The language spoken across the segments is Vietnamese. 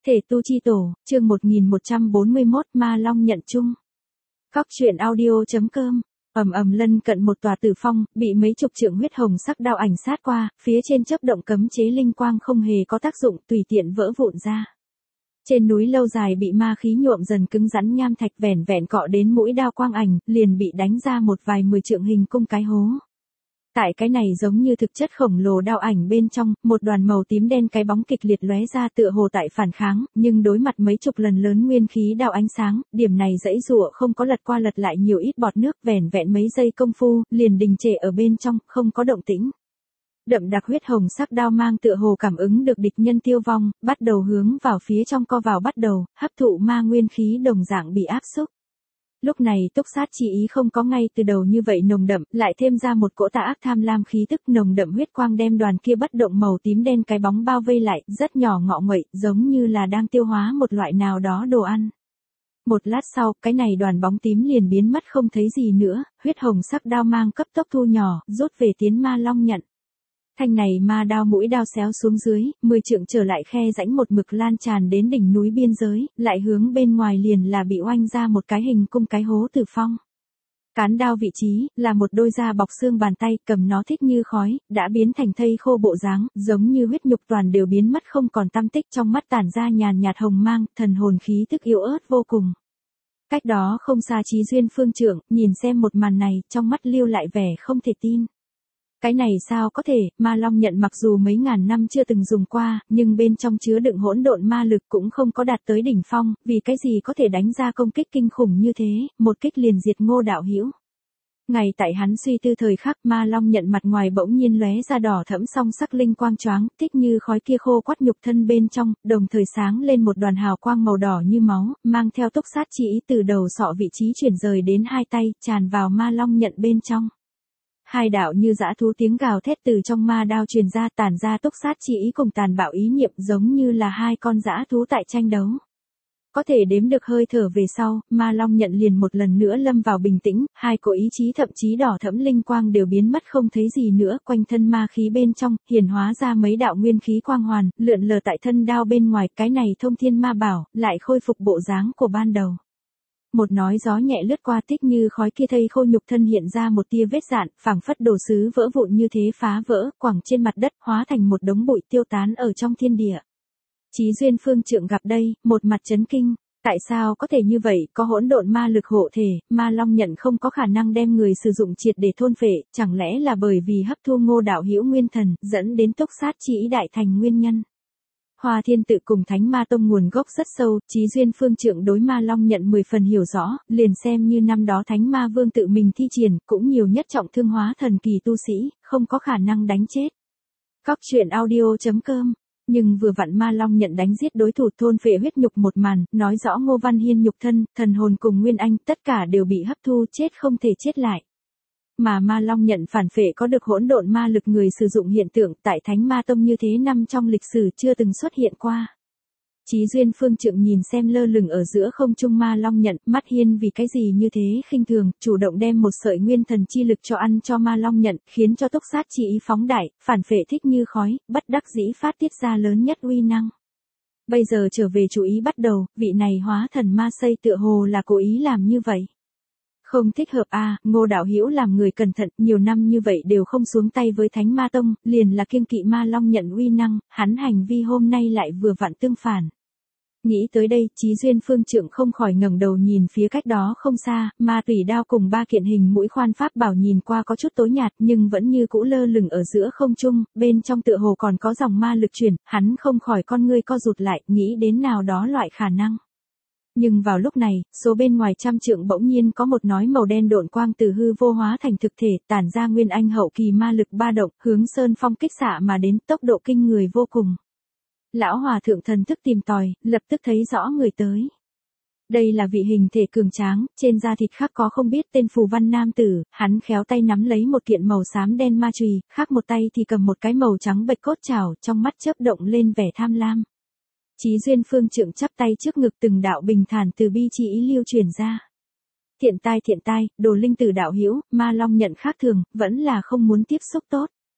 Thể tu chi tổ, chương 1141 Ma Long nhận chung. Các truyện audio.com. Lân cận một tòa tử phong, bị mấy chục trượng huyết hồng sắc đao ảnh sát qua, phía trên chớp động cấm chế linh quang không hề có tác dụng, tùy tiện vỡ vụn ra. Trên núi lâu dài bị ma khí nhuộm dần cứng rắn nham thạch vẻn vẹn cọ đến mũi đao quang ảnh, liền bị đánh ra một vài 10 trượng hình cung cái hố. Tại cái này giống như thực chất khổng lồ đao ảnh bên trong, một đoàn màu tím đen cái bóng kịch liệt lóe ra tựa hồ tại phản kháng, nhưng đối mặt mấy chục lần lớn nguyên khí đao ánh sáng, điểm này dãy dụa không có lật qua lật lại nhiều ít bọt nước, vẻn vẹn mấy giây công phu, liền đình trệ ở bên trong, không có động tĩnh. Đậm đặc huyết hồng sắc đao mang tựa hồ cảm ứng được địch nhân tiêu vong, bắt đầu hướng vào phía trong co vào bắt đầu, hấp thụ ma nguyên khí đồng dạng bị áp xúc. Lúc này túc sát chi ý không có ngay từ đầu như vậy nồng đậm, lại thêm ra một cỗ tà ác tham lam khí tức nồng đậm huyết quang đem đoàn kia bất động màu tím đen cái bóng bao vây lại, rất nhỏ ngọ nguậy, giống như là đang tiêu hóa một loại nào đó đồ ăn. Một lát sau, cái này đoàn bóng tím liền biến mất không thấy gì nữa, huyết hồng sắc đao mang cấp tốc thu nhỏ, rút về tiến ma long nhận. Thanh này ma đao mũi đao xéo xuống dưới, 10 trượng trở lại khe rãnh một mực lan tràn đến đỉnh núi biên giới, lại hướng bên ngoài liền là bị oanh ra một cái hình cung cái hố tử phong. Cán đao vị trí, là một đôi da bọc xương bàn tay, cầm nó thích như khói, đã biến thành thây khô bộ dáng, giống như huyết nhục toàn đều biến mất không còn tăm tích, trong mắt tản ra nhàn nhạt hồng mang, thần hồn khí tức yếu ớt vô cùng. Cách đó không xa Chí Duyên phương trưởng, nhìn xem một màn này, trong mắt lưu lại vẻ không thể tin. Cái này sao có thể, ma long nhận mặc dù mấy ngàn năm chưa từng dùng qua, nhưng bên trong chứa đựng hỗn độn ma lực cũng không có đạt tới đỉnh phong, vì cái gì có thể đánh ra công kích kinh khủng như thế, một kích liền diệt Ngô đạo hữu. Ngày tại hắn suy tư thời khắc, ma long nhận mặt ngoài bỗng nhiên lóe ra đỏ thẫm song sắc linh quang choáng, tích như khói kia khô quắt nhục thân bên trong, đồng thời sáng lên một đoàn hào quang màu đỏ như máu, mang theo túc sát chi ý từ đầu sọ vị trí chuyển rời đến hai tay, tràn vào ma long nhận bên trong. Hai đạo như dã thú tiếng gào thét từ trong ma đao truyền ra, tản ra túc sát chi ý cùng tàn bạo ý niệm, giống như là hai con dã thú tại tranh đấu. Có thể đếm được hơi thở về sau, ma long nhận liền một lần nữa lâm vào bình tĩnh, hai cỗ ý chí thậm chí đỏ thẫm linh quang đều biến mất không thấy gì nữa, quanh thân ma khí bên trong, hiển hóa ra mấy đạo nguyên khí quang hoàn, lượn lờ tại thân đao bên ngoài, cái này thông thiên ma bảo, lại khôi phục bộ dáng của ban đầu. Một nói gió nhẹ lướt qua, tích như khói kia thây khô nhục thân hiện ra một tia vết dạn, phảng phất đồ sứ vỡ vụn như thế phá vỡ, quẳng trên mặt đất, hóa thành một đống bụi tiêu tán ở trong thiên địa. Chí Duyên phương trượng gặp đây, một mặt chấn kinh, tại sao có thể như vậy, có hỗn độn ma lực hộ thể, ma long nhận không có khả năng đem người sử dụng triệt để thôn phệ, chẳng lẽ là bởi vì hấp thu Ngô đạo hữu nguyên thần, dẫn đến túc sát chi ý đại thành nguyên nhân. Hoa Thiên Tự cùng Thánh Ma Tông nguồn gốc rất sâu, Chí Duyên phương trượng đối ma long nhận 10 phần hiểu rõ, liền xem như năm đó Thánh Ma Vương tự mình thi triển, cũng nhiều nhất trọng thương hóa thần kỳ tu sĩ, không có khả năng đánh chết. Các truyện audio.com. Nhưng vừa vặn ma long nhận đánh giết đối thủ thôn phệ huyết nhục một màn, nói rõ Ngô Văn Hiên nhục thân, thần hồn cùng Nguyên Anh, tất cả đều bị hấp thu, chết không thể chết lại. Mà ma long nhận phản phệ có được hỗn độn ma lực người sử dụng hiện tượng tại Thánh Ma Tông như thế năm trong lịch sử chưa từng xuất hiện qua. Chí Duyên phương trượng nhìn xem lơ lửng ở giữa không trung ma long nhận, mắt hiên vì cái gì như thế khinh thường, chủ động đem một sợi nguyên thần chi lực cho ăn cho ma long nhận, khiến cho túc sát chi ý phóng đại, phản phệ thích như khói, bất đắc dĩ phát tiết ra lớn nhất uy năng. Bây giờ trở về chú ý bắt đầu, vị này hóa thần ma xây tựa hồ là cố ý làm như vậy. Không thích hợp à, Ngô đạo hữu làm người cẩn thận, nhiều năm như vậy đều không xuống tay với Thánh Ma Tông, liền là kiêng kỵ ma long nhận uy năng, hắn hành vi hôm nay lại vừa vặn tương phản. Nghĩ tới đây, Chí Duyên phương trượng không khỏi ngẩng đầu nhìn phía cách đó không xa, ma tùy đao cùng ba kiện hình mũi khoan pháp bảo nhìn qua có chút tối nhạt nhưng vẫn như cũ lơ lửng ở giữa không trung, bên trong tựa hồ còn có dòng ma lực chuyển, hắn không khỏi con ngươi co rụt lại, nghĩ đến nào đó loại khả năng. Nhưng vào lúc này, số bên ngoài trăm trượng bỗng nhiên có một nói màu đen độn quang từ hư vô hóa thành thực thể, tản ra Nguyên Anh hậu kỳ ma lực ba động, hướng Sơn Phong kích xạ mà đến, tốc độ kinh người vô cùng. Lão hòa thượng thần thức tìm tòi, lập tức thấy rõ người tới. Đây là vị hình thể cường tráng, trên da thịt khắc có không biết tên phù văn nam tử, hắn khéo tay nắm lấy một kiện màu xám đen ma chùy, khác một tay thì cầm một cái màu trắng bạch cốt chảo, trong mắt chớp động lên vẻ tham lam. Chí Duyên phương trượng chắp tay trước ngực, từng đạo bình thản từ bi chi ý lưu truyền ra. Thiện tai, đồ linh tử đạo hữu, ma long nhận khác thường, vẫn là không muốn tiếp xúc tốt.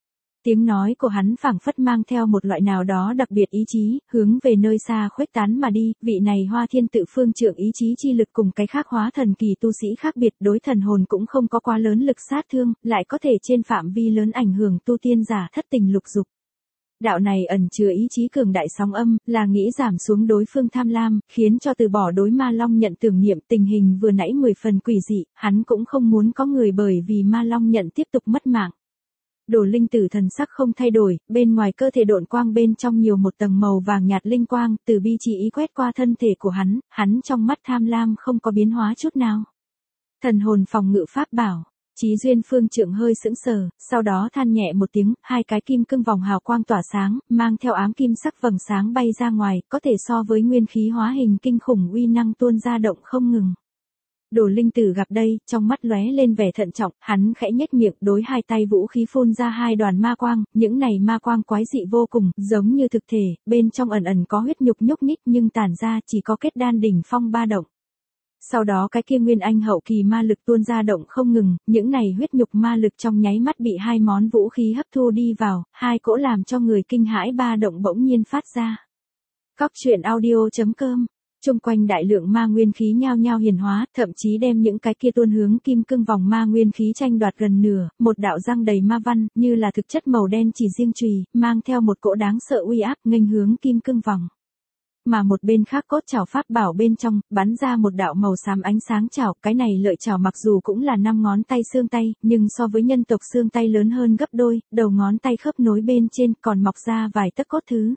Tiếng nói của hắn phảng phất mang theo một loại nào đó đặc biệt ý chí, hướng về nơi xa khuếch tán mà đi, vị này Hoa Thiên Tự phương trượng ý chí chi lực cùng cái khác hóa thần kỳ tu sĩ khác biệt, đối thần hồn cũng không có quá lớn lực sát thương, lại có thể trên phạm vi lớn ảnh hưởng tu tiên giả thất tình lục dục. Đạo này ẩn chứa ý chí cường đại sóng âm, là nghĩ giảm xuống đối phương tham lam, khiến cho từ bỏ đối Ma Long nhận tưởng niệm. Tình hình vừa nãy 10 phần quỷ dị, hắn cũng không muốn có người bởi vì Ma Long nhận tiếp tục mất mạng. Đồ Linh Tử thần sắc không thay đổi, bên ngoài cơ thể độn quang bên trong nhiều một tầng màu vàng nhạt linh quang, từ bi chỉ ý quét qua thân thể của hắn trong mắt tham lam không có biến hóa chút nào. Thần hồn phòng ngự pháp bảo. Chí Duyên phương trượng hơi sững sờ, sau đó than nhẹ một tiếng, hai cái kim cương vòng hào quang tỏa sáng, mang theo ám kim sắc vầng sáng bay ra ngoài, có thể so với nguyên khí hóa hình kinh khủng uy năng tuôn ra động không ngừng. Đồ Linh Tử gặp đây, trong mắt lóe lên vẻ thận trọng, hắn khẽ nhếch miệng, đối hai tay vũ khí phun ra hai đoàn ma quang, những này ma quang quái dị vô cùng, giống như thực thể, bên trong ẩn ẩn có huyết nhục nhúc nhích nhưng tản ra chỉ có kết đan đỉnh phong ba động. Sau đó cái kia nguyên anh hậu kỳ ma lực tuôn ra động không ngừng, những này huyết nhục ma lực trong nháy mắt bị hai món vũ khí hấp thu đi vào, hai cỗ làm cho người kinh hãi ba động bỗng nhiên phát ra. Cóc truyện audio.com. Trung quanh đại lượng ma nguyên khí nhao nhao hiển hóa, thậm chí đem những cái kia tuôn hướng kim cương vòng ma nguyên khí tranh đoạt gần nửa, một đạo răng đầy ma văn, như là thực chất màu đen chỉ riêng chùy, mang theo một cỗ đáng sợ uy áp nghênh hướng kim cương vòng. Mà một bên khác cốt chảo pháp bảo bên trong, bắn ra một đạo màu xám ánh sáng chảo, cái này lợi chảo mặc dù cũng là 5 ngón tay xương tay, nhưng so với nhân tộc xương tay lớn hơn gấp đôi, đầu ngón tay khớp nối bên trên còn mọc ra vài tấc cốt thứ.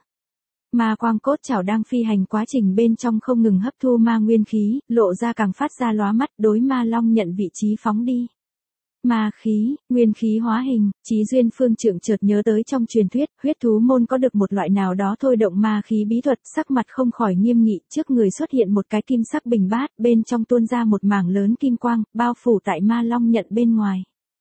Ma quang cốt chảo đang phi hành quá trình bên trong không ngừng hấp thu ma nguyên khí, lộ ra càng phát ra lóa mắt, đối Ma Long nhận vị trí phóng đi. Ma khí, nguyên khí hóa hình. Chí Duyên phương trượng chợt nhớ tới trong truyền thuyết, huyết thú môn có được một loại nào đó thôi động ma khí bí thuật, sắc mặt không khỏi nghiêm nghị, trước người xuất hiện một cái kim sắc bình bát, bên trong tuôn ra một mảng lớn kim quang, bao phủ tại Ma Long nhận bên ngoài.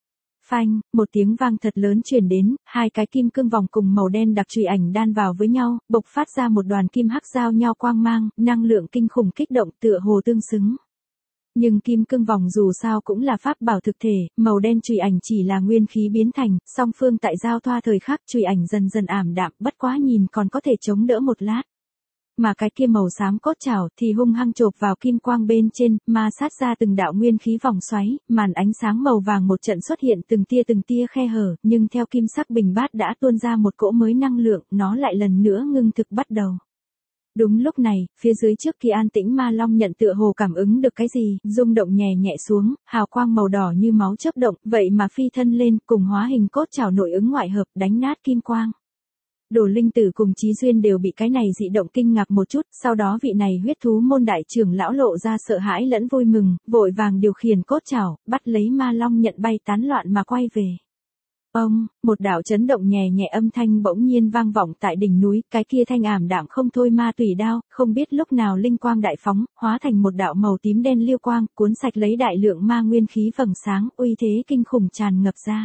Phanh, một tiếng vang thật lớn truyền đến, hai cái kim cương vòng cùng màu đen đặc chùy ảnh đan vào với nhau, bộc phát ra một đoàn kim hắc giao nhau quang mang, năng lượng kinh khủng kích động tựa hồ tương xứng. Nhưng kim cương vòng dù sao cũng là pháp bảo thực thể, màu đen chùy ảnh chỉ là nguyên khí biến thành, song phương tại giao thoa thời khắc chùy ảnh dần dần ảm đạm, bất quá nhìn còn có thể chống đỡ một lát. Mà cái kia màu xám cốt chảo thì hung hăng chộp vào kim quang bên trên, ma sát ra từng đạo nguyên khí vòng xoáy, màn ánh sáng màu vàng một trận xuất hiện từng tia khe hở, nhưng theo kim sắc bình bát đã tuôn ra một cỗ mới năng lượng, nó lại lần nữa ngưng thực bắt đầu. Đúng lúc này, phía dưới trước kia an tĩnh Ma Long nhận tựa hồ cảm ứng được cái gì, rung động nhẹ nhẹ xuống, hào quang màu đỏ như máu chớp động, vậy mà phi thân lên, cùng hóa hình cốt chảo nội ứng ngoại hợp, đánh nát kim quang. Đồ Linh Tử cùng Chí Duyên đều bị cái này dị động kinh ngạc một chút, sau đó vị này huyết thú môn đại trưởng lão lộ ra sợ hãi lẫn vui mừng, vội vàng điều khiển cốt chảo, bắt lấy Ma Long nhận bay tán loạn mà quay về. Ông, một đạo chấn động nhẹ nhẹ âm thanh bỗng nhiên vang vọng tại đỉnh núi, cái kia thanh ảm đạm không thôi ma tùy đao, không biết lúc nào linh quang đại phóng, hóa thành một đạo màu tím đen liêu quang, cuốn sạch lấy đại lượng ma nguyên khí vầng sáng, uy thế kinh khủng tràn ngập ra.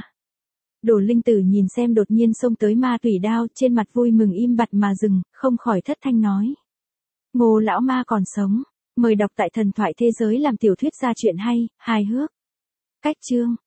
Đồ Linh Tử nhìn xem đột nhiên xông tới ma tùy đao, trên mặt vui mừng im bặt mà dừng, không khỏi thất thanh nói. Ngô lão ma còn sống, mời đọc tại thần thoại thế giới làm tiểu thuyết ra chuyện hay, hài hước. Cách chương.